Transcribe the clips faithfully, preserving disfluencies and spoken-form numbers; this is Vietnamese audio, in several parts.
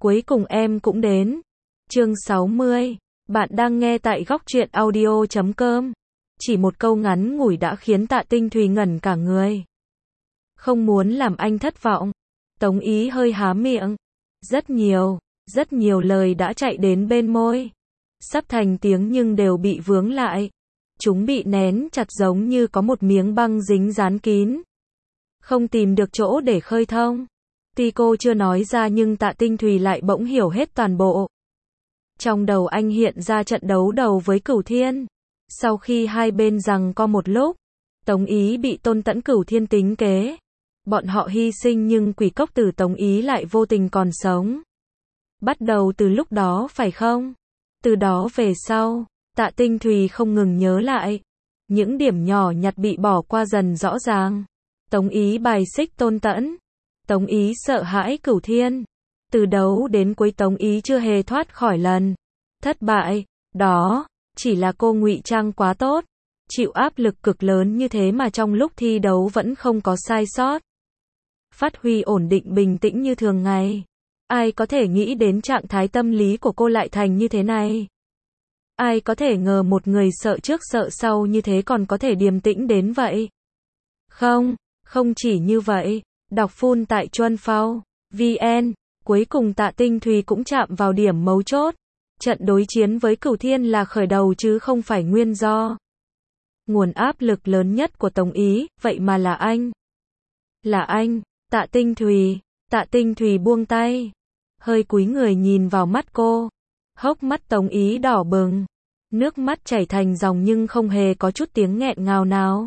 Cuối cùng em cũng đến. Chương sáu mươi. Bạn đang nghe tại góc truyện audio chấm com. Chỉ một câu ngắn ngủi đã khiến Tạ Tinh Thùy ngẩn cả người. Không muốn làm anh thất vọng. Tống Ý hơi há miệng. Rất nhiều, rất nhiều lời đã chạy đến bên môi. Sắp thành tiếng nhưng đều bị vướng lại. Chúng bị nén chặt giống như có một miếng băng dính dán kín. Không tìm được chỗ để khơi thông. Tuy cô chưa nói ra nhưng Tạ Tinh Thùy lại bỗng hiểu hết toàn bộ. Trong đầu anh hiện ra trận đấu đầu với Cửu Thiên. Sau khi hai bên giằng co một lúc, Tống Ý bị Tôn Tẫn Cửu Thiên tính kế. Bọn họ hy sinh nhưng quỷ cốc tử Tống Ý lại vô tình còn sống. Bắt đầu từ lúc đó phải không? Từ đó về sau, Tạ Tinh Thùy không ngừng nhớ lại. Những điểm nhỏ nhặt bị bỏ qua dần rõ ràng. Tống Ý bài xích Tôn Tẫn. Tống Ý sợ hãi Cửu Thiên. Từ đấu đến cuối Tống Ý chưa hề thoát khỏi lần thất bại. Đó, chỉ là cô ngụy trang quá tốt. Chịu áp lực cực lớn như thế mà trong lúc thi đấu vẫn không có sai sót. Phát huy ổn định bình tĩnh như thường ngày. Ai có thể nghĩ đến trạng thái tâm lý của cô lại thành như thế này? Ai có thể ngờ một người sợ trước sợ sau như thế còn có thể điềm tĩnh đến vậy? Không, không chỉ như vậy. Đọc full tại chuan phao vn. Cuối cùng Tạ Tinh Thùy cũng chạm vào điểm mấu chốt. Trận đối chiến với Cửu Thiên là khởi đầu chứ không phải nguyên do. Nguồn áp lực lớn nhất của Tống Ý, vậy mà là anh. Là anh, Tạ Tinh Thùy. Tạ Tinh Thùy buông tay. Hơi cúi người nhìn vào mắt cô. Hốc mắt Tống Ý đỏ bừng. Nước mắt chảy thành dòng nhưng không hề có chút tiếng nghẹn ngào nào.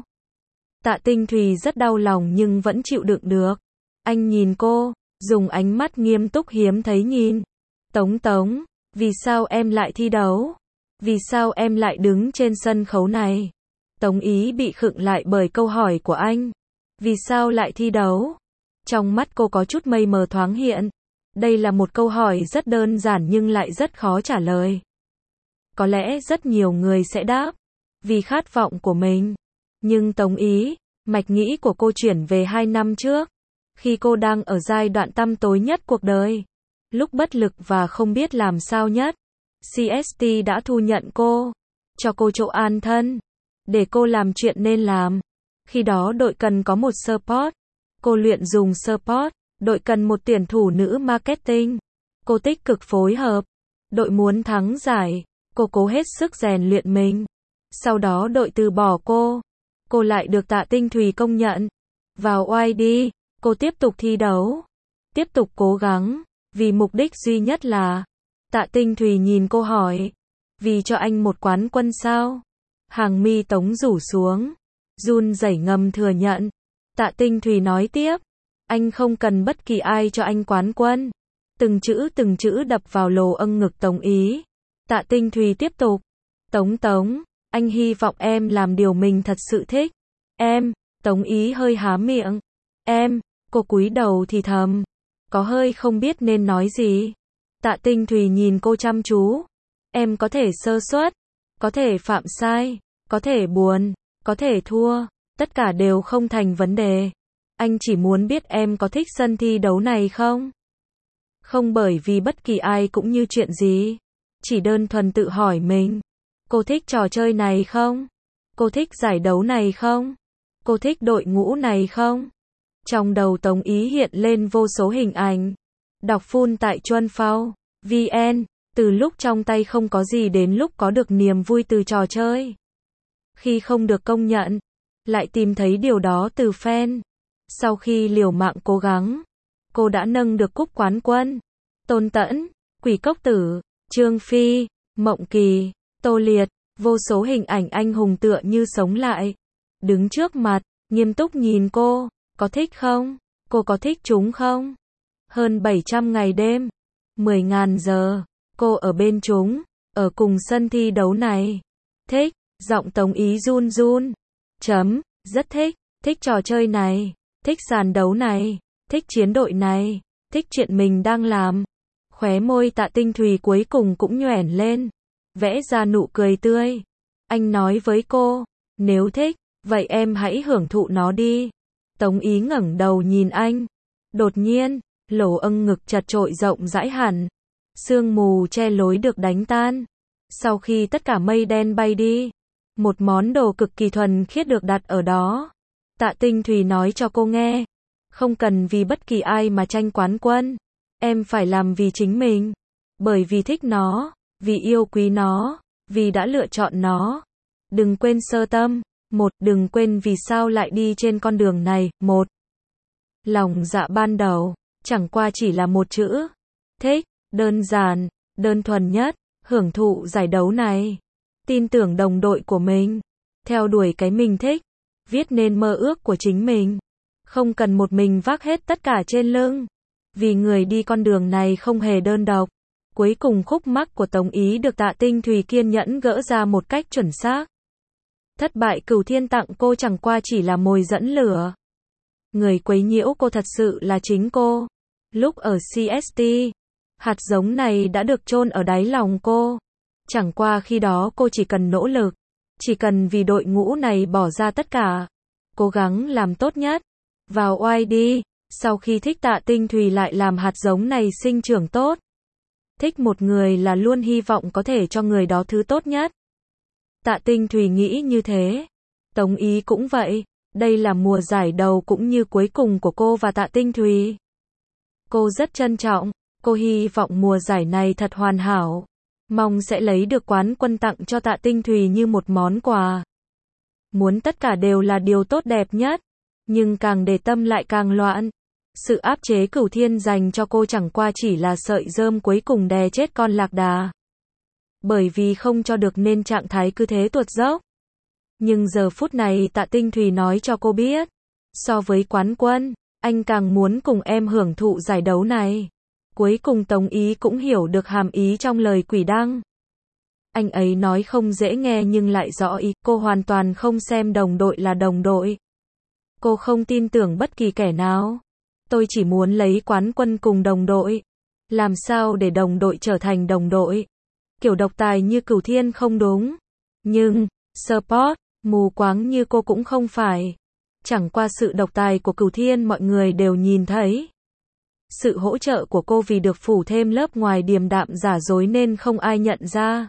Tạ Tinh Thùy rất đau lòng nhưng vẫn chịu đựng được. Anh nhìn cô, dùng ánh mắt nghiêm túc hiếm thấy nhìn. Tống Tống, vì sao em lại thi đấu? Vì sao em lại đứng trên sân khấu này? Tống Ý bị khựng lại bởi câu hỏi của anh. Vì sao lại thi đấu? Trong mắt cô có chút mây mờ thoáng hiện. Đây là một câu hỏi rất đơn giản nhưng lại rất khó trả lời. Có lẽ rất nhiều người sẽ đáp. Vì khát vọng của mình. Nhưng Tống Ý, mạch nghĩ của cô chuyển về hai năm trước. Khi cô đang ở giai đoạn tăm tối nhất cuộc đời. Lúc bất lực và không biết làm sao nhất. xê ét tê đã thu nhận cô. Cho cô chỗ an thân. Để cô làm chuyện nên làm. Khi đó đội cần có một support. Cô luyện dùng support. Đội cần một tuyển thủ nữ marketing. Cô tích cực phối hợp. Đội muốn thắng giải. Cô cố hết sức rèn luyện mình. Sau đó đội từ bỏ cô. Cô lại được Tạ Tinh Thùy công nhận. Vào oai đi. Cô tiếp tục thi đấu. Tiếp tục cố gắng. Vì mục đích duy nhất là. Tạ Tinh Thùy nhìn cô hỏi. Vì cho anh một quán quân sao? Hàng mi Tống rủ xuống. Run rẩy ngầm thừa nhận. Tạ Tinh Thùy nói tiếp. Anh không cần bất kỳ ai cho anh quán quân. Từng chữ từng chữ đập vào lồ âng ngực Tống Ý. Tạ Tinh Thùy tiếp tục. Tống Tống, anh hy vọng em làm điều mình thật sự thích. Em, Tống Ý hơi há miệng. Em, cô cúi đầu thì thầm. Có hơi không biết nên nói gì. Tạ Tinh Thùy nhìn cô chăm chú. Em có thể sơ suất, có thể phạm sai, có thể buồn, có thể thua. Tất cả đều không thành vấn đề. Anh chỉ muốn biết em có thích sân thi đấu này không? Không bởi vì bất kỳ ai cũng như chuyện gì. Chỉ đơn thuần tự hỏi mình. Cô thích trò chơi này không? Cô thích giải đấu này không? Cô thích đội ngũ này không? Trong đầu Tống Ý hiện lên vô số hình ảnh. Đọc full tại chuan phao vn. Từ lúc trong tay không có gì đến lúc có được niềm vui từ trò chơi. Khi không được công nhận, lại tìm thấy điều đó từ fan. Sau khi liều mạng cố gắng, cô đã nâng được cúp quán quân. Tôn Tẫn, Quỷ Cốc Tử, Trương Phi, Mộng Kỳ, Tô Liệt, vô số hình ảnh anh hùng tựa như sống lại. Đứng trước mặt, nghiêm túc nhìn cô, có thích không? Cô có thích chúng không? Hơn bảy trăm ngày đêm, mười nghìn giờ, cô ở bên chúng, ở cùng sân thi đấu này. Thích, giọng Tống Ý run run. Chấm, rất thích, thích trò chơi này, thích sàn đấu này, thích chiến đội này, thích chuyện mình đang làm. Khóe môi Tạ Tinh Thùy cuối cùng cũng nhoẻn lên, vẽ ra nụ cười tươi. Anh nói với cô, nếu thích, vậy em hãy hưởng thụ nó đi. Tống Ý ngẩng đầu nhìn anh. Đột nhiên, lỗ âng ngực chật trội rộng rãi hẳn. Sương mù che lối được đánh tan. Sau khi tất cả mây đen bay đi, một món đồ cực kỳ thuần khiết được đặt ở đó. Tạ Tinh Thùy nói cho cô nghe, không cần vì bất kỳ ai mà tranh quán quân. Em phải làm vì chính mình. Bởi vì thích nó, vì yêu quý nó, vì đã lựa chọn nó. Đừng quên sơ tâm. Một, đừng quên vì sao lại đi trên con đường này. Một, lòng dạ ban đầu, chẳng qua chỉ là một chữ. Thích, đơn giản, đơn thuần nhất, hưởng thụ giải đấu này. Tin tưởng đồng đội của mình, theo đuổi cái mình thích, viết nên mơ ước của chính mình. Không cần một mình vác hết tất cả trên lưng. Vì người đi con đường này không hề đơn độc. Cuối cùng khúc mắc của Tống Ý được Tạ Tinh Thùy kiên nhẫn gỡ ra một cách chuẩn xác. Thất bại Cửu Thiên tặng cô chẳng qua chỉ là mồi dẫn lửa. Người quấy nhiễu cô thật sự là chính cô. Lúc ở xê ét tê, hạt giống này đã được chôn ở đáy lòng cô. Chẳng qua khi đó cô chỉ cần nỗ lực, chỉ cần vì đội ngũ này bỏ ra tất cả, cố gắng làm tốt nhất. Vào oai đi, sau khi thích Tạ Tinh Thùy lại làm hạt giống này sinh trưởng tốt. Thích một người là luôn hy vọng có thể cho người đó thứ tốt nhất. Tạ Tinh Thùy nghĩ như thế. Tống Ý cũng vậy. Đây là mùa giải đầu cũng như cuối cùng của cô và Tạ Tinh Thùy. Cô rất trân trọng. Cô hy vọng mùa giải này thật hoàn hảo. Mong sẽ lấy được quán quân tặng cho Tạ Tinh Thùy như một món quà. Muốn tất cả đều là điều tốt đẹp nhất. Nhưng càng để tâm lại càng loạn. Sự áp chế Cửu Thiên dành cho cô chẳng qua chỉ là sợi rơm cuối cùng đè chết con lạc đà. Bởi vì không cho được nên trạng thái cứ thế tuột dốc. Nhưng giờ phút này Tạ Tinh Thùy nói cho cô biết. So với quán quân, anh càng muốn cùng em hưởng thụ giải đấu này. Cuối cùng Tống Ý cũng hiểu được hàm ý trong lời Quỷ Đăng. Anh ấy nói không dễ nghe nhưng lại rõ ý. Cô hoàn toàn không xem đồng đội là đồng đội. Cô không tin tưởng bất kỳ kẻ nào. Tôi chỉ muốn lấy quán quân cùng đồng đội. Làm sao để đồng đội trở thành đồng đội? Kiểu độc tài như Cửu Thiên không đúng. Nhưng, support, mù quáng như cô cũng không phải. Chẳng qua sự độc tài của Cửu Thiên mọi người đều nhìn thấy. Sự hỗ trợ của cô vì được phủ thêm lớp ngoài điềm đạm giả dối nên không ai nhận ra.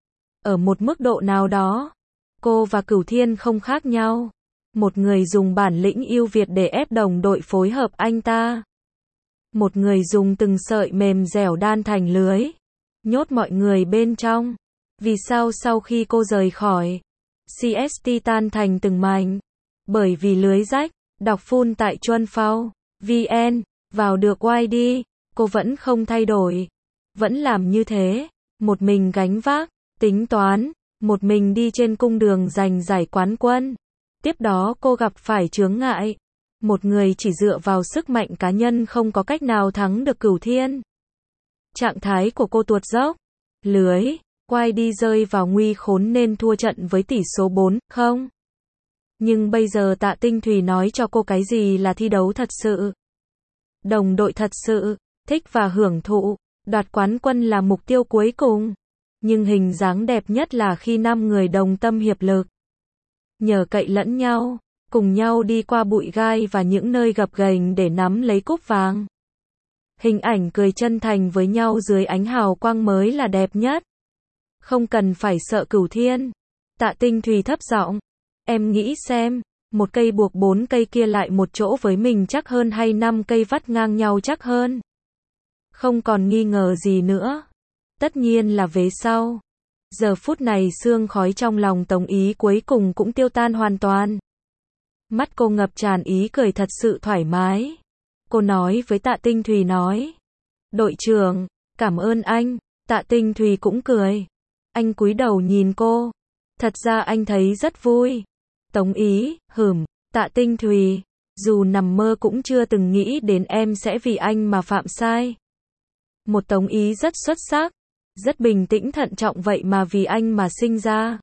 Ở một mức độ nào đó, cô và Cửu Thiên không khác nhau. Một người dùng bản lĩnh ưu việt để ép đồng đội phối hợp anh ta. Một người dùng từng sợi mềm dẻo đan thành lưới. Nhốt mọi người bên trong. Vì sao sau khi cô rời khỏi, xê ét tê tan thành từng mảnh? Bởi vì lưới rách. Đọc full tại chuan phao vn. Vào được oai đi. Cô vẫn không thay đổi. Vẫn làm như thế. Một mình gánh vác, tính toán. Một mình đi trên cung đường giành giải quán quân. Tiếp đó cô gặp phải chướng ngại. Một người chỉ dựa vào sức mạnh cá nhân không có cách nào thắng được Cửu Thiên. Trạng thái của cô tuột dốc. Lưới, quay đi rơi vào nguy khốn nên thua trận với tỷ số bốn không. Nhưng bây giờ Tạ Tinh Thùy nói cho cô cái gì là thi đấu thật sự. Đồng đội thật sự, thích và hưởng thụ, đoạt quán quân là mục tiêu cuối cùng. Nhưng hình dáng đẹp nhất là khi năm người đồng tâm hiệp lực. Nhờ cậy lẫn nhau, cùng nhau đi qua bụi gai và những nơi gập ghềnh để nắm lấy cúp vàng. Hình ảnh cười chân thành với nhau dưới ánh hào quang mới là đẹp nhất. Không cần phải sợ Cửu Thiên. Tạ Tinh Thùy thấp giọng. Em nghĩ xem, một cây buộc bốn cây kia lại một chỗ với mình chắc hơn hay năm cây vắt ngang nhau chắc hơn. Không còn nghi ngờ gì nữa. Tất nhiên là vế sau. Giờ phút này sương khói trong lòng Tống Ý cuối cùng cũng tiêu tan hoàn toàn. Mắt cô ngập tràn ý cười thật sự thoải mái. Cô nói với Tạ Tinh Thùy nói. Đội trưởng, cảm ơn anh. Tạ Tinh Thùy cũng cười. Anh cúi đầu nhìn cô. Thật ra anh thấy rất vui. Tống Ý, hửm, Tạ Tinh Thùy. Dù nằm mơ cũng chưa từng nghĩ đến em sẽ vì anh mà phạm sai. Một Tống Ý rất xuất sắc. Rất bình tĩnh thận trọng vậy mà vì anh mà sinh ra.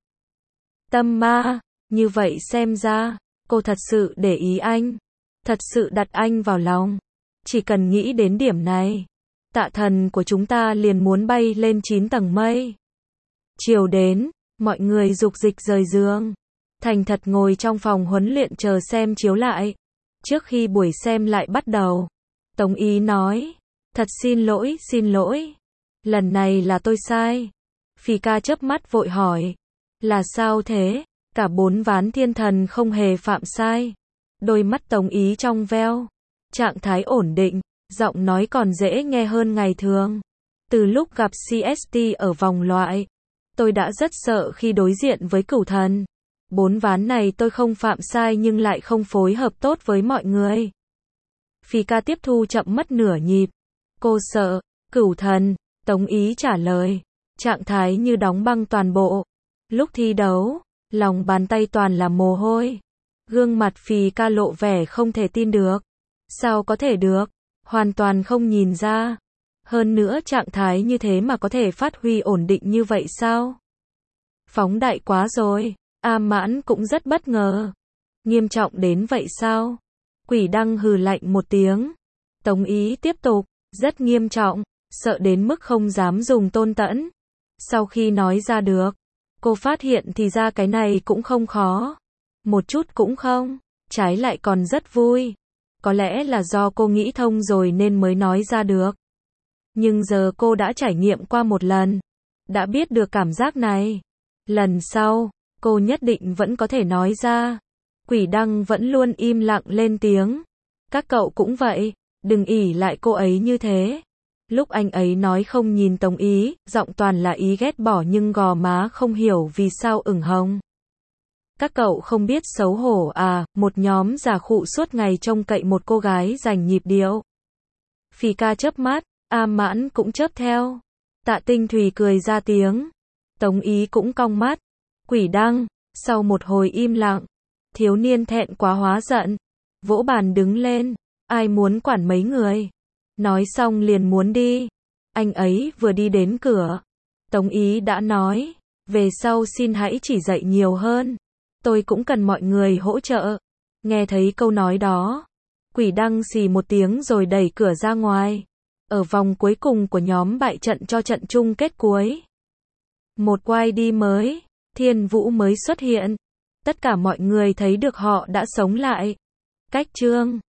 Tâm ma, như vậy xem ra, cô thật sự để ý anh. Thật sự đặt anh vào lòng. Chỉ cần nghĩ đến điểm này, Tạ thần của chúng ta liền muốn bay lên chín tầng mây. Chiều đến, mọi người dục dịch rời giường. Thành thật ngồi trong phòng huấn luyện chờ xem chiếu lại. Trước khi buổi xem lại bắt đầu, Tống Ý nói, thật xin lỗi, xin lỗi. Lần này là tôi sai. Phi ca chớp mắt vội hỏi, là sao thế? Cả bốn ván thiên thần không hề phạm sai. Đôi mắt Tống Ý trong veo, trạng thái ổn định, giọng nói còn dễ nghe hơn ngày thường. Từ lúc gặp xê ét tê ở vòng loại, tôi đã rất sợ khi đối diện với cửu thần. Bốn ván này tôi không phạm sai nhưng lại không phối hợp tốt với mọi người. Phi ca tiếp thu chậm mất nửa nhịp. Cô sợ, cửu thần, Tống Ý trả lời. Trạng thái như đóng băng toàn bộ. Lúc thi đấu, lòng bàn tay toàn là mồ hôi. Gương mặt Phi ca lộ vẻ không thể tin được. Sao có thể được? Hoàn toàn không nhìn ra. Hơn nữa trạng thái như thế mà có thể phát huy ổn định như vậy sao? Phóng đại quá rồi. A Mãn cũng rất bất ngờ. Nghiêm trọng đến vậy sao? Quỷ Đăng hừ lạnh một tiếng. Tống Ý tiếp tục, rất nghiêm trọng, sợ đến mức không dám dùng Tôn Tẫn. Sau khi nói ra được, cô phát hiện thì ra cái này cũng không khó. Một chút cũng không, trái lại còn rất vui. Có lẽ là do cô nghĩ thông rồi nên mới nói ra được. Nhưng giờ cô đã trải nghiệm qua một lần, đã biết được cảm giác này. Lần sau, cô nhất định vẫn có thể nói ra. Quỷ Đăng vẫn luôn im lặng lên tiếng. Các cậu cũng vậy, đừng ỷ lại cô ấy như thế. Lúc anh ấy nói không nhìn Tống Ý, giọng toàn là ý ghét bỏ nhưng gò má không hiểu vì sao ửng hồng. Các cậu không biết xấu hổ à, một nhóm già khụ suốt ngày trông cậy một cô gái giành nhịp điệu. Phi ca chớp mắt, A Mãn cũng chớp theo. Tạ Tinh Thùy cười ra tiếng. Tống Ý cũng cong mắt. Quỷ Đăng, sau một hồi im lặng, thiếu niên thẹn quá hóa giận, vỗ bàn đứng lên, ai muốn quản mấy người. Nói xong liền muốn đi. Anh ấy vừa đi đến cửa, Tống Ý đã nói, về sau xin hãy chỉ dạy nhiều hơn. Tôi cũng cần mọi người hỗ trợ. Nghe thấy câu nói đó, Quỷ Đăng xì một tiếng rồi đẩy cửa ra ngoài. Ở vòng cuối cùng của nhóm bại trận cho trận chung kết cuối. Một quay đi mới, Thiên Vũ mới xuất hiện. Tất cả mọi người thấy được họ đã sống lại. Cách chương